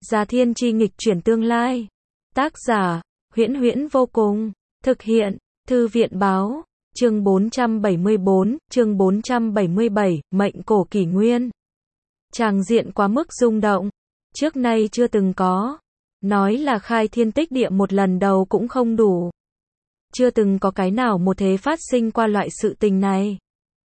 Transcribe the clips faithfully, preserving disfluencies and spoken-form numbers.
Gia Thiên chi nghịch chuyển tương lai. Tác giả, Huyễn Huyễn vô cùng. Thực hiện, Thư viện báo. Chương bốn trăm bảy mươi bốn, chương bốn trăm bảy mươi bảy, mệnh cổ kỷ nguyên. Tràng diện quá mức rung động. Trước nay chưa từng có. Nói là khai thiên tích địa một lần đầu cũng không đủ. Chưa từng có cái nào một thế phát sinh qua loại sự tình này.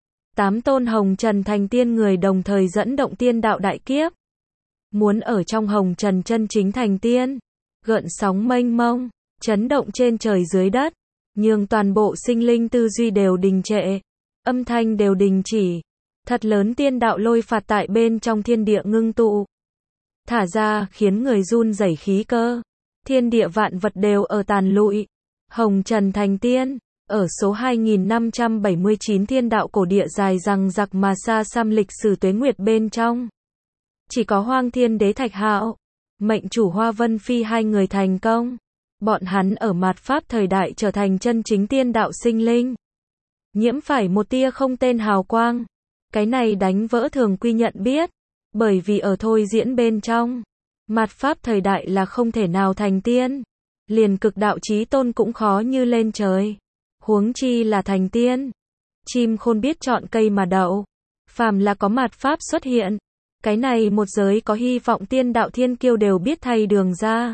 Tám tôn hồng trần thành tiên người đồng thời dẫn động tiên đạo đại kiếp. Muốn ở trong hồng trần chân chính thành tiên. Gợn sóng mênh mông, chấn động trên trời dưới đất. Nhưng toàn bộ sinh linh tư duy đều đình trệ. Âm thanh đều đình chỉ. Thật lớn tiên đạo lôi phạt tại bên trong thiên địa ngưng tụ. Thả ra khiến người run rẩy khí cơ. Thiên địa vạn vật đều ở tàn lụi. Hồng trần thành tiên. Ở số hai nghìn năm trăm bảy mươi chín thiên đạo cổ địa dài rằng giặc mà xa xăm lịch sử tuế nguyệt bên trong. Chỉ có Hoang Thiên Đế Thạch Hạo, mệnh chủ Hoa Vân Phi hai người thành công. Bọn hắn ở mạt Pháp thời đại trở thành chân chính tiên đạo sinh linh. Nhiễm phải một tia không tên hào quang. Cái này đánh vỡ thường quy nhận biết. Bởi vì ở thôi diễn bên trong. Mạt Pháp thời đại là không thể nào thành tiên. Liền cực đạo chí tôn cũng khó như lên trời. Huống chi là thành tiên. Chim khôn biết chọn cây mà đậu. Phàm là có mạt Pháp xuất hiện. Cái này một giới có hy vọng tiên đạo thiên kiêu đều biết thay đường ra.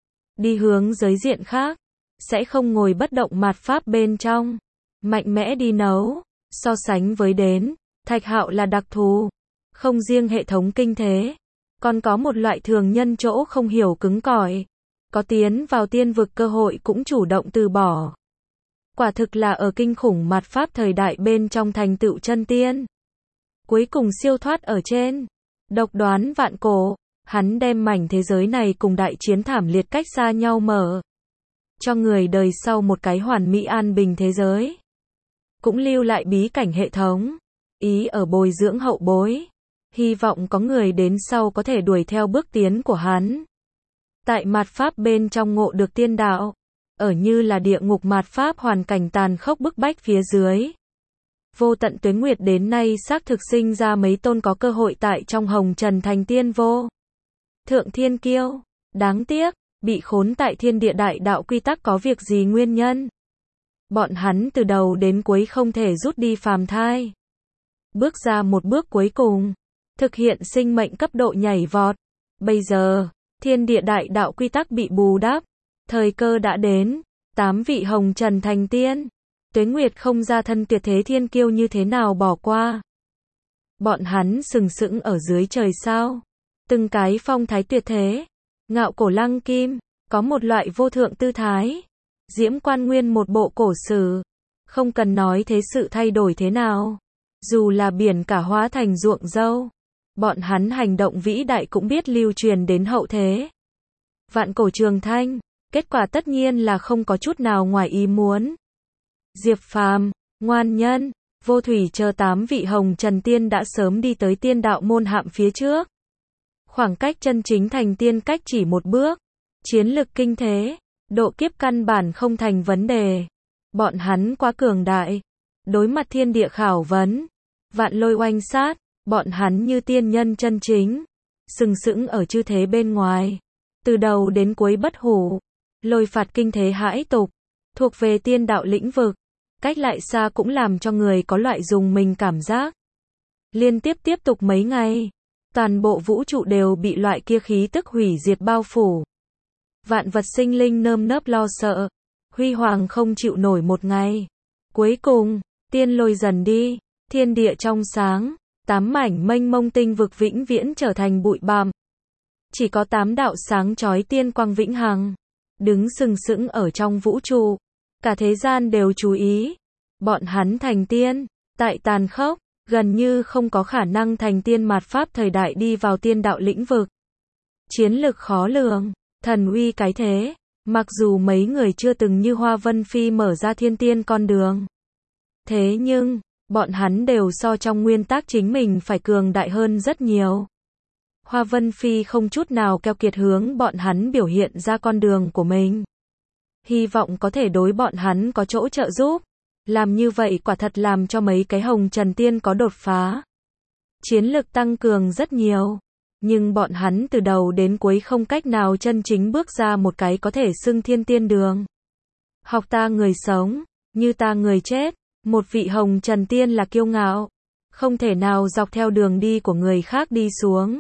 Đi hướng giới diện khác. Sẽ không ngồi bất động mạt Pháp bên trong. Mạnh mẽ đi nấu. So sánh với đến. Thạch Hạo là đặc thù. Không riêng hệ thống kinh thế. Còn có một loại thường nhân chỗ không hiểu cứng cỏi. Có tiến vào tiên vực cơ hội cũng chủ động từ bỏ. Quả thực là ở kinh khủng mạt Pháp thời đại bên trong thành tựu chân tiên. Cuối cùng siêu thoát ở trên. Độc đoán vạn cổ. Hắn đem mảnh thế giới này cùng đại chiến thảm liệt cách xa nhau mở. Cho người đời sau một cái hoàn mỹ an bình thế giới. Cũng lưu lại bí cảnh hệ thống. Ý ở bồi dưỡng hậu bối. Hy vọng có người đến sau có thể đuổi theo bước tiến của hắn. Tại mạt Pháp bên trong ngộ được tiên đạo. Ở như là địa ngục mạt Pháp hoàn cảnh tàn khốc bức bách phía dưới. Vô tận tuế nguyệt đến nay xác thực sinh ra mấy tôn có cơ hội tại trong hồng trần thành tiên vô. Thượng thiên kiêu. Đáng tiếc, bị khốn tại thiên địa đại đạo quy tắc có việc gì nguyên nhân. Bọn hắn từ đầu đến cuối không thể rút đi phàm thai. Bước ra một bước cuối cùng. Thực hiện sinh mệnh cấp độ nhảy vọt. Bây giờ, thiên địa đại đạo quy tắc bị bù đắp. Thời cơ đã đến. Tám vị hồng trần thành tiên. Tuế nguyệt không ra thân tuyệt thế thiên kiêu như thế nào bỏ qua. Bọn hắn sừng sững ở dưới trời sao. Từng cái phong thái tuyệt thế. Ngạo cổ lăng kim. Có một loại vô thượng tư thái. Diễm quan nguyên một bộ cổ sử. Không cần nói thế sự thay đổi thế nào. Dù là biển cả hóa thành ruộng dâu. Bọn hắn hành động vĩ đại cũng biết lưu truyền đến hậu thế. Vạn cổ trường thanh. Kết quả tất nhiên là không có chút nào ngoài ý muốn. Diệp Phàm, Ngoan Nhân, Vô Thủy chờ tám vị hồng trần tiên đã sớm đi tới tiên đạo môn hạm phía trước. Khoảng cách chân chính thành tiên cách chỉ một bước. Chiến lực kinh thế, độ kiếp căn bản không thành vấn đề. Bọn hắn quá cường đại. Đối mặt thiên địa khảo vấn. Vạn lôi oanh sát, bọn hắn như tiên nhân chân chính. Sừng sững ở chư thế bên ngoài. Từ đầu đến cuối bất hủ. Lôi phạt kinh thế hãi tục. Thuộc về tiên đạo lĩnh vực. Cách lại xa cũng làm cho người có loại dùng mình cảm giác. Liên tiếp tiếp tục mấy ngày. Toàn bộ vũ trụ đều bị loại kia khí tức hủy diệt bao phủ. Vạn vật sinh linh nơm nớp lo sợ. Huy hoàng không chịu nổi một ngày. Cuối cùng, tiên lôi dần đi. Thiên địa trong sáng. Tám mảnh mênh mông tinh vực vĩnh viễn trở thành bụi bặm. Chỉ có tám đạo sáng chói tiên quang vĩnh hằng. Đứng sừng sững ở trong vũ trụ. Cả thế gian đều chú ý. Bọn hắn thành tiên. Tại tàn khốc. Gần như không có khả năng thành tiên mạt Pháp thời đại đi vào tiên đạo lĩnh vực. Chiến lực khó lường. Thần uy cái thế. Mặc dù mấy người chưa từng như Hoa Vân Phi mở ra thiên tiên con đường. Thế nhưng, bọn hắn đều so trong nguyên tắc chính mình phải cường đại hơn rất nhiều. Hoa Vân Phi không chút nào keo kiệt hướng bọn hắn biểu hiện ra con đường của mình. Hy vọng có thể đối bọn hắn có chỗ trợ giúp. Làm như vậy quả thật làm cho mấy cái hồng trần tiên có đột phá. Chiến lực tăng cường rất nhiều. nhưng bọn hắn từ đầu đến cuối không cách nào chân chính bước ra một cái có thể xưng thiên tiên đường. Học ta người sống, như ta người chết, một vị hồng trần tiên là kiêu ngạo, không thể nào dọc theo đường đi của người khác đi xuống.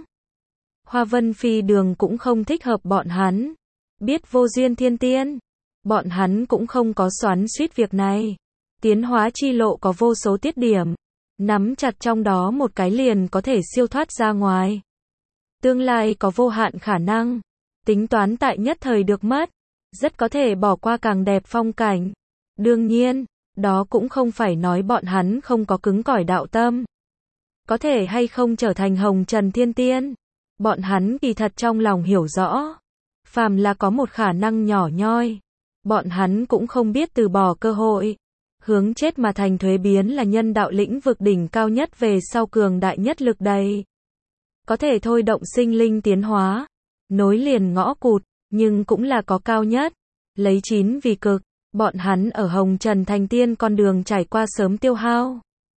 Hoa Vân Phi đường cũng không thích hợp bọn hắn. Biết vô duyên thiên tiên, bọn hắn cũng không có xoắn xuýt việc này. Tiến hóa chi lộ có vô số tiết điểm, nắm chặt trong đó một cái liền có thể siêu thoát ra ngoài. Tương lai có vô hạn khả năng, tính toán tại nhất thời được mất, rất có thể bỏ qua càng đẹp phong cảnh. Đương nhiên, đó cũng không phải nói bọn hắn không có cứng cỏi đạo tâm. Có thể hay không trở thành hồng trần thiên tiên, bọn hắn kỳ thật trong lòng hiểu rõ. Phàm là có một khả năng nhỏ nhoi, bọn hắn cũng không biết từ bỏ cơ hội. Hướng chết mà thành thuế biến là nhân đạo lĩnh vực đỉnh cao nhất về sau cường đại nhất lực đầy. Có thể thôi động sinh linh tiến hóa, nối liền ngõ cụt, nhưng cũng là có cao nhất. Lấy chín vì cực, bọn hắn ở hồng trần thành tiên con đường trải qua sớm tiêu hao.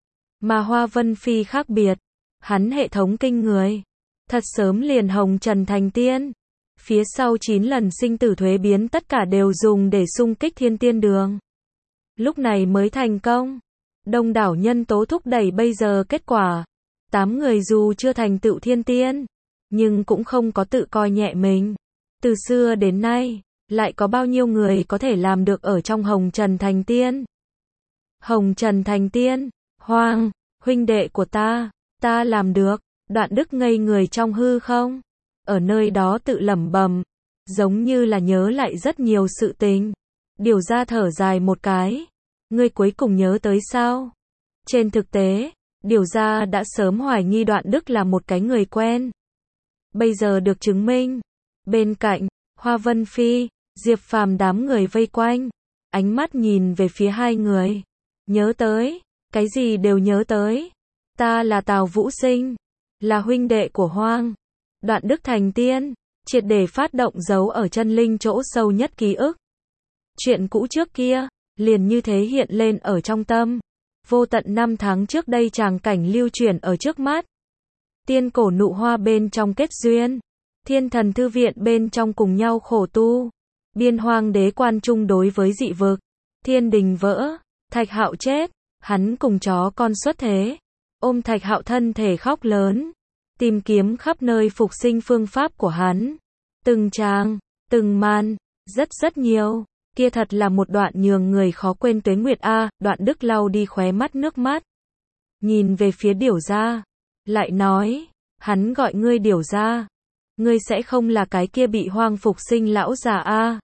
Mà Hoa Vân Phi khác biệt, hắn hệ thống kinh người, thật sớm liền hồng trần thành tiên. Phía sau chín lần sinh tử thuế biến tất cả đều dùng để xung kích thiên tiên đường. Lúc này mới thành công. Đông đảo nhân tố thúc đẩy bây giờ kết quả. Tám người dù chưa thành tựu thiên tiên, nhưng cũng không có tự coi nhẹ mình. Từ xưa đến nay, lại có bao nhiêu người có thể làm được ở trong hồng trần thành tiên. Hồng trần thành tiên, Hoang, huynh đệ của ta, ta làm được. Đoạn Đức ngây người trong hư không, ở nơi đó tự lẩm bẩm, giống như là nhớ lại rất nhiều sự tình. Điều ra thở dài một cái, ngươi cuối cùng nhớ tới sao? Trên thực tế, điều ra đã sớm hoài nghi Đoạn Đức là một cái người quen. Bây giờ được chứng minh. Bên cạnh, Hoa Vân Phi, Diệp Phàm đám người vây quanh, ánh mắt nhìn về phía hai người. Nhớ tới, cái gì đều nhớ tới. Ta là Tào Vũ Sinh, là huynh đệ của Hoang. Đoạn Đức thành tiên, triệt để phát động dấu ở chân linh chỗ sâu nhất ký ức. Chuyện cũ trước kia, liền như thế hiện lên ở trong tâm. Vô tận năm tháng trước đây tràng cảnh lưu chuyển ở trước mắt. Tiên cổ nụ hoa bên trong kết duyên, thiên thần thư viện bên trong cùng nhau khổ tu. Biên hoang đế quan chung đối với dị vực, thiên đình vỡ, Thạch Hạo chết, hắn cùng chó con xuất thế. Ôm Thạch Hạo thân thể khóc lớn, tìm kiếm khắp nơi phục sinh phương pháp của hắn. Từng trang, từng màn, rất rất nhiều. Kia thật là một đoạn nhường người khó quên tuế nguyệt a. Đoạn Đức lau đi khóe mắt nước mắt, nhìn về phía Điểu Gia, lại nói, hắn gọi ngươi Điểu Gia, ngươi sẽ không là cái kia bị Hoang phục sinh lão già a.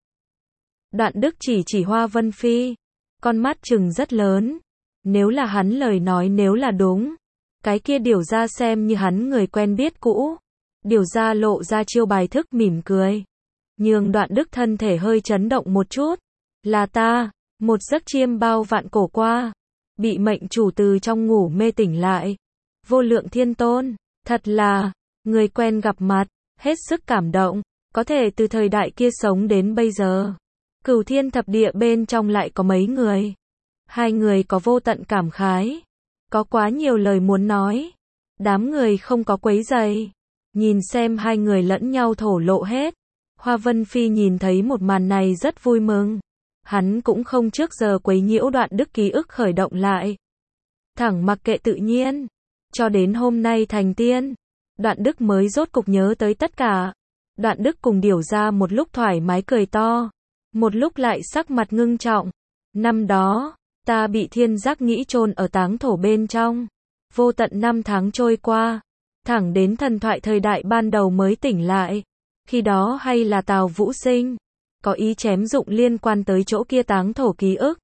Đoạn Đức chỉ chỉ Hoa Vân Phi, con mắt trừng rất lớn. Nếu là hắn lời nói nếu là đúng, cái kia Điểu Gia xem như hắn người quen biết cũ. Điểu Gia lộ ra chiêu bài thức mỉm cười, nhường Đoạn Đức thân thể hơi chấn động một chút. Là ta, một giấc chiêm bao vạn cổ qua, bị mệnh chủ từ trong ngủ mê tỉnh lại. Vô lượng thiên tôn, thật là, người quen gặp mặt, hết sức cảm động, có thể từ thời đại kia sống đến bây giờ. Cửu thiên thập địa bên trong lại có mấy người. Hai người có vô tận cảm khái, có quá nhiều lời muốn nói. Đám người không có quấy rầy, nhìn xem hai người lẫn nhau thổ lộ hết. Hoa Vân Phi nhìn thấy một màn này rất vui mừng. Hắn cũng không trước giờ quấy nhiễu Đoạn Đức ký ức khởi động lại. Thẳng mặc kệ tự nhiên. Cho đến hôm nay thành tiên, Đoạn Đức mới rốt cục nhớ tới tất cả. Đoạn Đức cùng Điểu Gia một lúc thoải mái cười to, một lúc lại sắc mặt ngưng trọng. Năm đó, ta bị thiên giác nghĩ chôn ở táng thổ bên trong. Vô tận năm tháng trôi qua, thẳng đến thần thoại thời đại ban đầu mới tỉnh lại. Khi đó hay là Tào Vũ Sinh, có ý chém dụng liên quan tới chỗ kia táng thổ ký ức.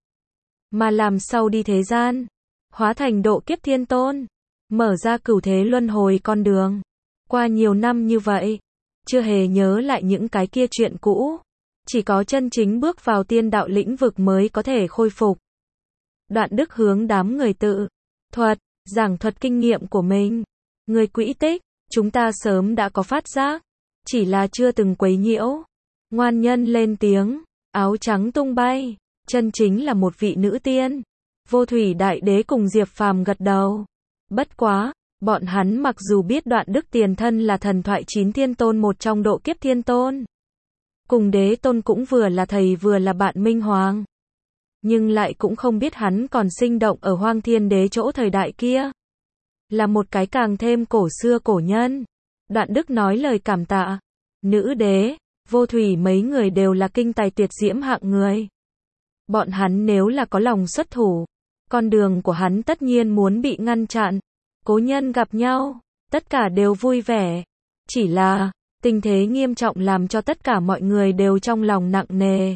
Mà làm sau đi thế gian, hóa thành độ kiếp thiên tôn, mở ra cửu thế luân hồi con đường. Qua nhiều năm như vậy, chưa hề nhớ lại những cái kia chuyện cũ. Chỉ có chân chính bước vào tiên đạo lĩnh vực mới có thể khôi phục. Đoạn Đức hướng đám người tự thuật, giảng thuật kinh nghiệm của mình. Người quỹ tích, chúng ta sớm đã có phát giác, chỉ là chưa từng quấy nhiễu. Ngoan nhân lên tiếng, áo trắng tung bay, chân chính là một vị nữ tiên. Vô Thủy Đại Đế cùng Diệp Phàm gật đầu. Bất quá, Bọn hắn mặc dù biết Đoạn Đức tiền thân là thần thoại chín thiên tôn một trong độ kiếp thiên tôn. Cùng đế tôn cũng vừa là thầy vừa là bạn minh hoàng. Nhưng lại cũng không biết hắn còn sinh động ở Hoang Thiên Đế chỗ thời đại kia. Là một cái càng thêm cổ xưa cổ nhân. Đoạn Đức nói lời cảm tạ. Nữ đế, Vô Thủy mấy người đều là kinh tài tuyệt diễm hạng người. Bọn hắn nếu là có lòng xuất thủ, con đường của hắn tất nhiên muốn bị ngăn chặn. Cố nhân gặp nhau, tất cả đều vui vẻ. Chỉ là, tình thế nghiêm trọng làm cho tất cả mọi người đều trong lòng nặng nề.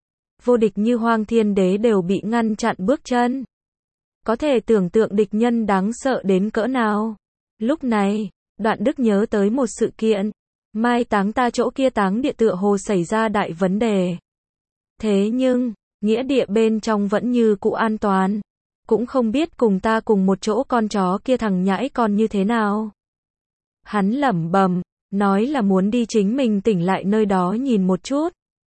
Vô địch như Hoang Thiên Đế đều bị ngăn chặn bước chân. Có thể tưởng tượng địch nhân đáng sợ đến cỡ nào. Lúc này, Đoạn Đức nhớ tới một sự kiện. Mai táng ta chỗ kia táng địa tựa hồ xảy ra đại vấn đề. Thế nhưng, nghĩa địa bên trong vẫn như cũ an toàn. Cũng không biết cùng ta cùng một chỗ con chó kia thằng nhãi con như thế nào. Hắn lẩm bẩm, nói là muốn đi chính mình tỉnh lại nơi đó nhìn một chút.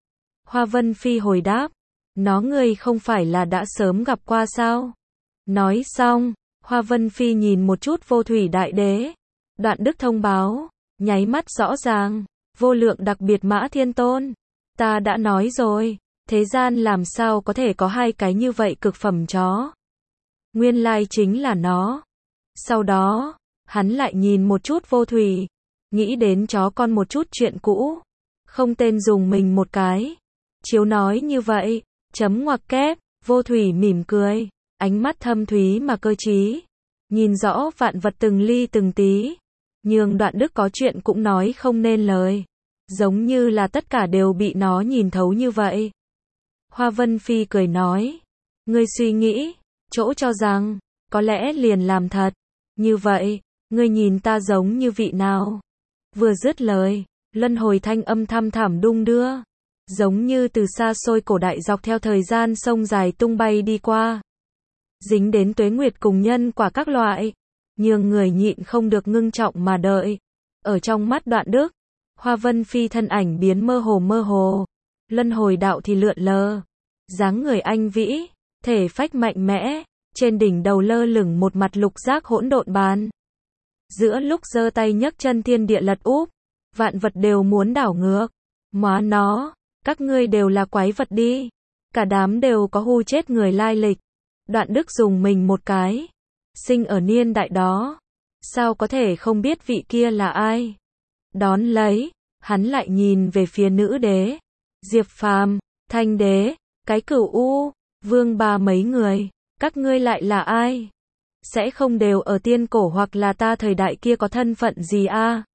Hoa Vân Phi hồi đáp, nó ngươi không phải là đã sớm gặp qua sao? Nói xong, Hoa Vân Phi nhìn một chút Vô Thủy Đại Đế. Đoạn Đức thông báo, nháy mắt rõ ràng, vô lượng đặc biệt mã thiên tôn. Ta đã nói rồi, thế gian làm sao có thể có hai cái như vậy cực phẩm chó. Nguyên lai chính là nó. Sau đó, hắn lại nhìn một chút Vô Thủy, nghĩ đến chó con một chút chuyện cũ. Không tên dùng mình một cái. Chiếu nói như vậy, chấm ngoặc kép, Vô Thủy mỉm cười, ánh mắt thâm thúy mà cơ trí, nhìn rõ vạn vật từng ly từng tí, nhường Đoạn Đức có chuyện cũng nói không nên lời, giống như là tất cả đều bị nó nhìn thấu như vậy. Hoa Vân Phi cười nói, ngươi suy nghĩ, chỗ cho rằng, có lẽ liền làm thật, như vậy, ngươi nhìn ta giống như vị nào? Vừa dứt lời, luân hồi thanh âm thăm thẳm đung đưa. Giống như từ xa xôi cổ đại dọc theo thời gian sông dài tung bay đi qua. Dính đến tuế nguyệt cùng nhân quả các loại. Nhường người nhịn không được ngưng trọng mà đợi. Ở trong mắt Đoạn Đức, Hoa Vân Phi thân ảnh biến mơ hồ mơ hồ. Luân hồi đạo thì lượn lờ. Dáng người anh vĩ, thể phách mạnh mẽ. Trên đỉnh đầu lơ lửng một mặt lục giác hỗn độn bàn. Giữa lúc giơ tay nhấc chân thiên địa lật úp. Vạn vật đều muốn đảo ngược. Móa nó. Các ngươi đều là quái vật đi. Cả đám đều có hù chết người lai lịch. Đoạn Đức dùng mình một cái. Sinh ở niên đại đó. Sao có thể không biết vị kia là ai? Đón lấy, hắn lại nhìn về phía nữ đế. Diệp Phàm, Thanh Đế, cái Cửu U, Vương Ba mấy người. Các ngươi lại là ai? Sẽ không đều ở tiên cổ hoặc là ta thời đại kia có thân phận gì a? À?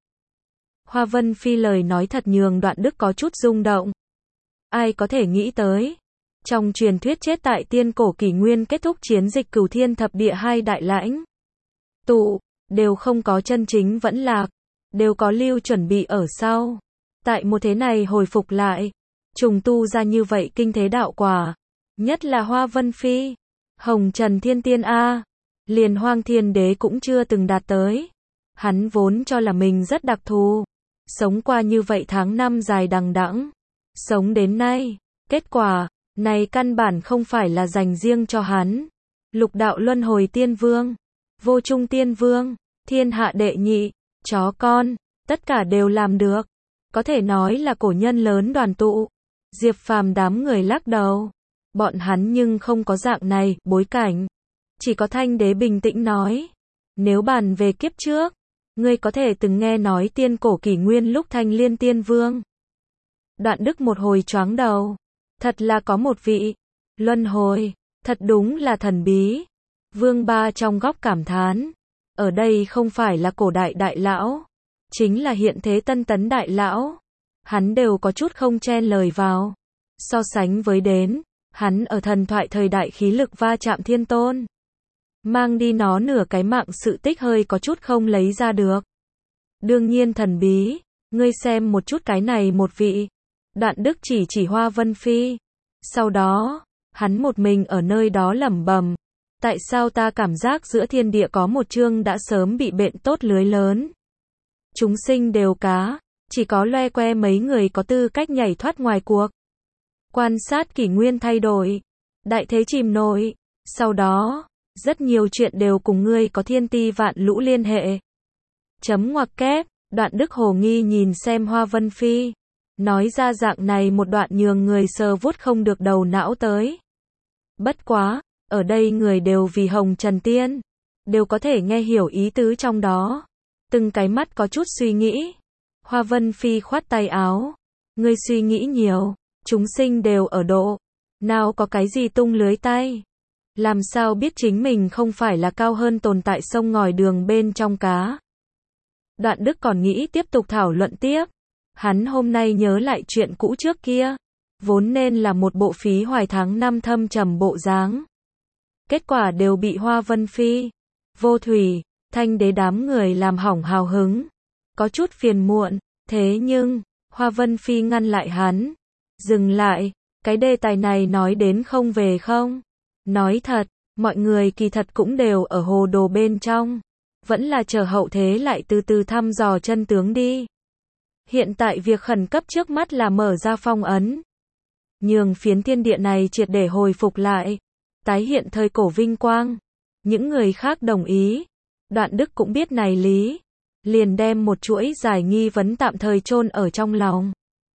Hoa Vân Phi lời nói thật nhường Đoạn Đức có chút rung động. Ai có thể nghĩ tới, trong truyền thuyết chết tại tiên cổ kỷ nguyên kết thúc chiến dịch Cửu Thiên Thập Địa hai đại lãnh tụ, đều không có chân chính vẫn lạc, đều có lưu chuẩn bị ở sau. Tại một thế này hồi phục lại, trùng tu ra như vậy kinh thế đạo quả, nhất là Hoa Vân Phi, Hồng Trần Thiên Tiên A, liền Hoang Thiên Đế cũng chưa từng đạt tới. Hắn vốn cho là mình rất đặc thù, sống qua như vậy tháng năm dài đằng đẵng. Sống đến nay, kết quả, này căn bản không phải là dành riêng cho hắn. Lục đạo luân hồi tiên vương, vô trung tiên vương, thiên hạ đệ nhị, chó con, tất cả đều làm được. Có thể nói là cổ nhân lớn đoàn tụ. Diệp Phàm đám người lắc đầu. Bọn hắn nhưng không có dạng này, bối cảnh. Chỉ có Thanh Đế bình tĩnh nói. Nếu bàn về kiếp trước, ngươi có thể từng nghe nói tiên cổ kỷ nguyên lúc Thanh Liên Tiên Vương. Đoạn Đức một hồi choáng đầu. Thật là có một vị. Luân hồi. Thật đúng là thần bí. Vương Ba trong góc cảm thán. Ở đây không phải là cổ đại đại lão. Chính là hiện thế tân tấn đại lão. Hắn đều có chút không chen lời vào. So sánh với đến. Hắn ở thần thoại thời đại khí lực va chạm thiên tôn. Mang đi nó nửa cái mạng sự tích hơi có chút không lấy ra được. Đương nhiên thần bí. Ngươi xem một chút cái này một vị. Đoạn Đức chỉ chỉ Hoa Vân Phi. Sau đó, hắn một mình ở nơi đó lẩm bẩm. Tại sao ta cảm giác giữa thiên địa có một chương đã sớm bị bện tốt lưới lớn. Chúng sinh đều cá, chỉ có loe que mấy người có tư cách nhảy thoát ngoài cuộc. Quan sát kỷ nguyên thay đổi, đại thế chìm nổi. Sau đó, Rất nhiều chuyện đều cùng ngươi có thiên ti vạn lũ liên hệ. Chấm ngoặc kép, Đoạn Đức hồ nghi nhìn xem Hoa Vân Phi. Nói ra dạng này một đoạn nhường người sờ vuốt không được đầu não tới. Bất quá, ở đây người đều vì Hồng Trần Tiên. Đều có thể nghe hiểu ý tứ trong đó. Từng cái mắt có chút suy nghĩ. Hoa Vân Phi khoát tay áo. Ngươi suy nghĩ nhiều. Chúng sinh đều ở độ. Nào có cái gì tung lưới tay. Làm sao biết chính mình không phải là cao hơn tồn tại sông ngòi đường bên trong cá. Đoạn Đức còn nghĩ tiếp tục thảo luận tiếp. Hắn hôm nay nhớ lại chuyện cũ trước kia. Vốn nên là một bộ phí hoài tháng năm thâm trầm bộ dáng. Kết quả đều bị Hoa Vân Phi, Vô Thủy, Thanh Đế đám người làm hỏng hào hứng. Có chút phiền muộn, thế nhưng, Hoa Vân Phi ngăn lại hắn. Dừng lại, cái đề tài này nói đến không về không? Nói thật, mọi người kỳ thật cũng đều ở hồ đồ bên trong. Vẫn là chờ hậu thế lại từ từ thăm dò chân tướng đi. Hiện tại việc khẩn cấp trước mắt là mở ra phong ấn. Nhường phiến thiên địa này triệt để hồi phục lại. Tái hiện thời cổ vinh quang. Những người khác đồng ý. Đoạn Đức cũng biết này lý. Liền đem một chuỗi giải nghi vấn tạm thời chôn ở trong lòng.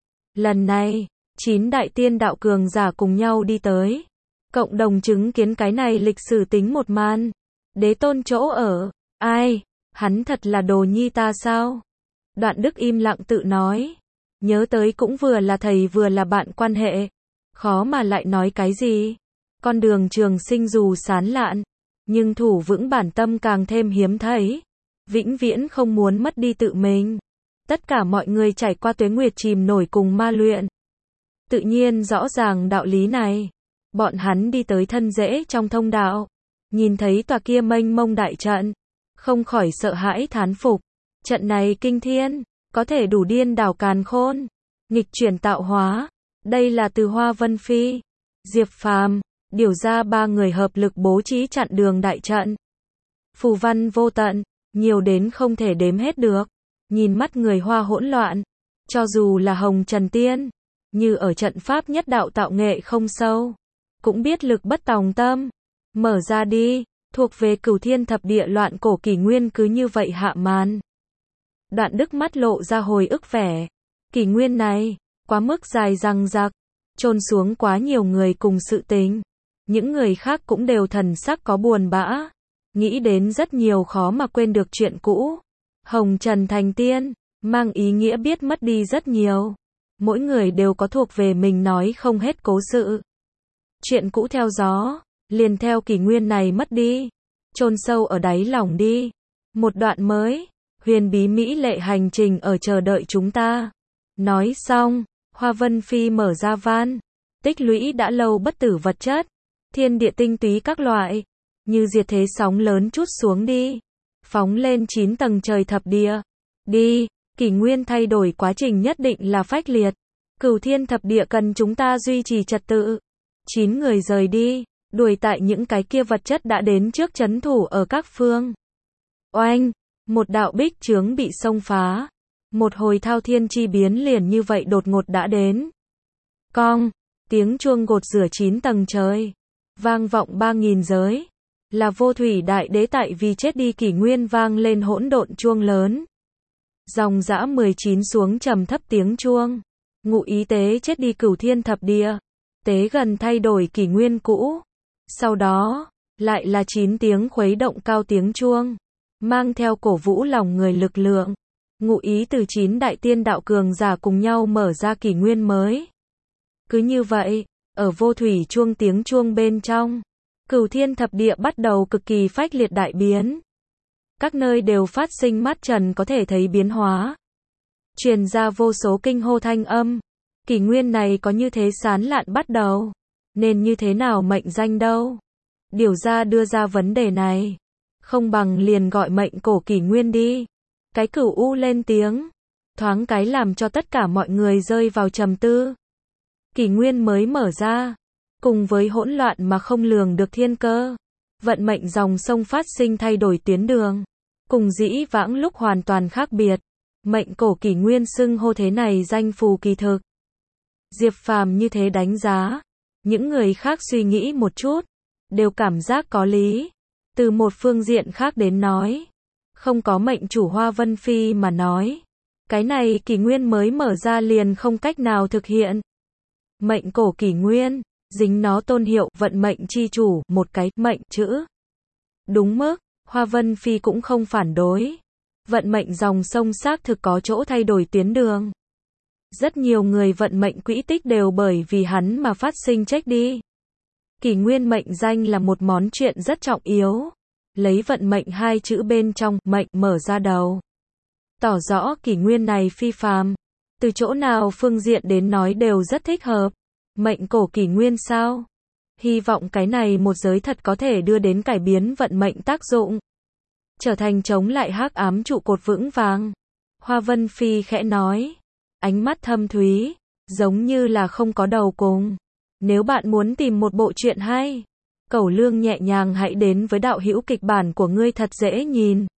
Lần này, chín đại tiên đạo cường giả cùng nhau đi tới. Cộng đồng chứng kiến cái này lịch sử tính một màn. Đế tôn chỗ ở. Ai? Hắn thật là đồ nhi ta sao? Đoạn Đức im lặng tự nói. Nhớ tới cũng vừa là thầy vừa là bạn quan hệ. Khó mà lại nói cái gì. Con đường trường sinh dù sán lạn. Nhưng thủ vững bản tâm càng thêm hiếm thấy. Vĩnh viễn không muốn mất đi tự mình. Tất cả mọi người trải qua tuế nguyệt chìm nổi cùng ma luyện. Tự nhiên rõ ràng đạo lý này. Bọn hắn đi tới thân rễ trong thông đạo. Nhìn thấy tòa kia mênh mông đại trận. Không khỏi sợ hãi thán phục. Trận này kinh thiên. Có thể đủ điên đảo càn khôn. Nghịch chuyển tạo hóa. Đây là từ Hoa Vân Phi, Diệp Phàm, điều ra ba người hợp lực bố trí chặn đường đại trận. Phù văn vô tận, nhiều đến không thể đếm hết được. Nhìn mắt người Hoa hỗn loạn. Cho dù là Hồng Trần Tiên, như ở trận pháp nhất đạo tạo nghệ không sâu. Cũng biết lực bất tòng tâm. Mở ra đi, thuộc về cửu thiên thập địa loạn cổ kỷ nguyên cứ như vậy hạ màn. Đoạn Đức mắt lộ ra hồi ức vẻ. Kỷ nguyên này, quá mức dài dằng dặc, chôn xuống quá nhiều người cùng sự tình. Những người khác cũng đều thần sắc có buồn bã. Nghĩ đến rất nhiều khó mà quên được chuyện cũ. Hồng Trần thành tiên, mang ý nghĩa biết mất đi rất nhiều. Mỗi người đều có thuộc về mình nói không hết cố sự. Chuyện cũ theo gió, liền theo kỷ nguyên này mất đi. Chôn sâu ở đáy lòng đi. Một đoạn mới, huyền bí mỹ lệ hành trình ở chờ đợi chúng ta. Nói xong, Hoa Vân Phi mở ra van. Tích lũy đã lâu bất tử vật chất. Thiên địa tinh túy các loại. Như diệt thế sóng lớn trút xuống đi. Phóng lên chín tầng trời thập địa. Đi, kỷ nguyên thay đổi quá trình nhất định là phách liệt. Cửu thiên thập địa cần chúng ta duy trì trật tự. Chín người rời đi, đuổi tại những cái kia vật chất đã đến trước trấn thủ ở các phương. Oanh, một đạo bích chướng bị xông phá. Một hồi thao thiên chi biến liền như vậy đột ngột đã đến. Cong, tiếng chuông gột rửa chín tầng trời. Vang vọng ba nghìn giới. Là Vô Thủy Đại Đế tại vì chết đi kỷ nguyên vang lên hỗn độn chuông lớn. Dòng dã mười chín xuống trầm thấp tiếng chuông. Ngụ ý tế chết đi cửu thiên thập địa. Tế gần thay đổi kỷ nguyên cũ. Sau đó, lại là chín tiếng khuấy động cao tiếng chuông. Mang theo cổ vũ lòng người lực lượng. Ngụ ý từ chín đại tiên đạo cường giả cùng nhau mở ra kỷ nguyên mới. Cứ như vậy, ở Vô Thủy chuông tiếng chuông bên trong, cửu thiên thập địa bắt đầu cực kỳ phách liệt đại biến. Các nơi đều phát sinh mắt trần có thể thấy biến hóa. Truyền ra vô số kinh hô thanh âm. Kỷ nguyên này có như thế sán lạn bắt đầu. Nên như thế nào mệnh danh đâu? Điều ra đưa ra vấn đề này. Không bằng liền gọi mệnh cổ kỷ nguyên đi. Cái cửu u lên tiếng. Thoáng cái làm cho tất cả mọi người rơi vào trầm tư. Kỷ nguyên mới mở ra. Cùng với hỗn loạn mà không lường được thiên cơ. Vận mệnh dòng sông phát sinh thay đổi tuyến đường. Cùng dĩ vãng lúc hoàn toàn khác biệt. Mệnh cổ kỷ nguyên xưng hô thế này danh phù kỳ thực. Diệp Phàm như thế đánh giá. Những người khác suy nghĩ một chút. Đều cảm giác có lý. Từ một phương diện khác đến nói, không có mệnh chủ Hoa Vân Phi mà nói, cái này kỷ nguyên mới mở ra liền không cách nào thực hiện. Mệnh cổ kỷ nguyên, dính nó tôn hiệu vận mệnh chi chủ, một cái mệnh chữ. Đúng mức, Hoa Vân Phi cũng không phản đối. Vận mệnh dòng sông xác thực có chỗ thay đổi tuyến đường. Rất nhiều người vận mệnh quỹ tích đều bởi vì hắn mà phát sinh chết đi. Kỷ nguyên mệnh danh là một món chuyện rất trọng yếu. Lấy vận mệnh hai chữ bên trong mệnh mở ra đầu, tỏ rõ kỷ nguyên này phi phàm. Từ chỗ nào phương diện đến nói đều rất thích hợp. Mệnh cổ kỷ nguyên sao? Hy vọng cái này một giới thật có thể đưa đến cải biến vận mệnh tác dụng, trở thành chống lại hắc ám trụ cột vững vàng. Hoa Vân Phi khẽ nói, ánh mắt thâm thúy, giống như là không có đầu cùng. Nếu bạn muốn tìm một bộ truyện hay, cẩu lương nhẹ nhàng hãy đến với đạo hữu kịch bản của ngươi thật dễ nhìn.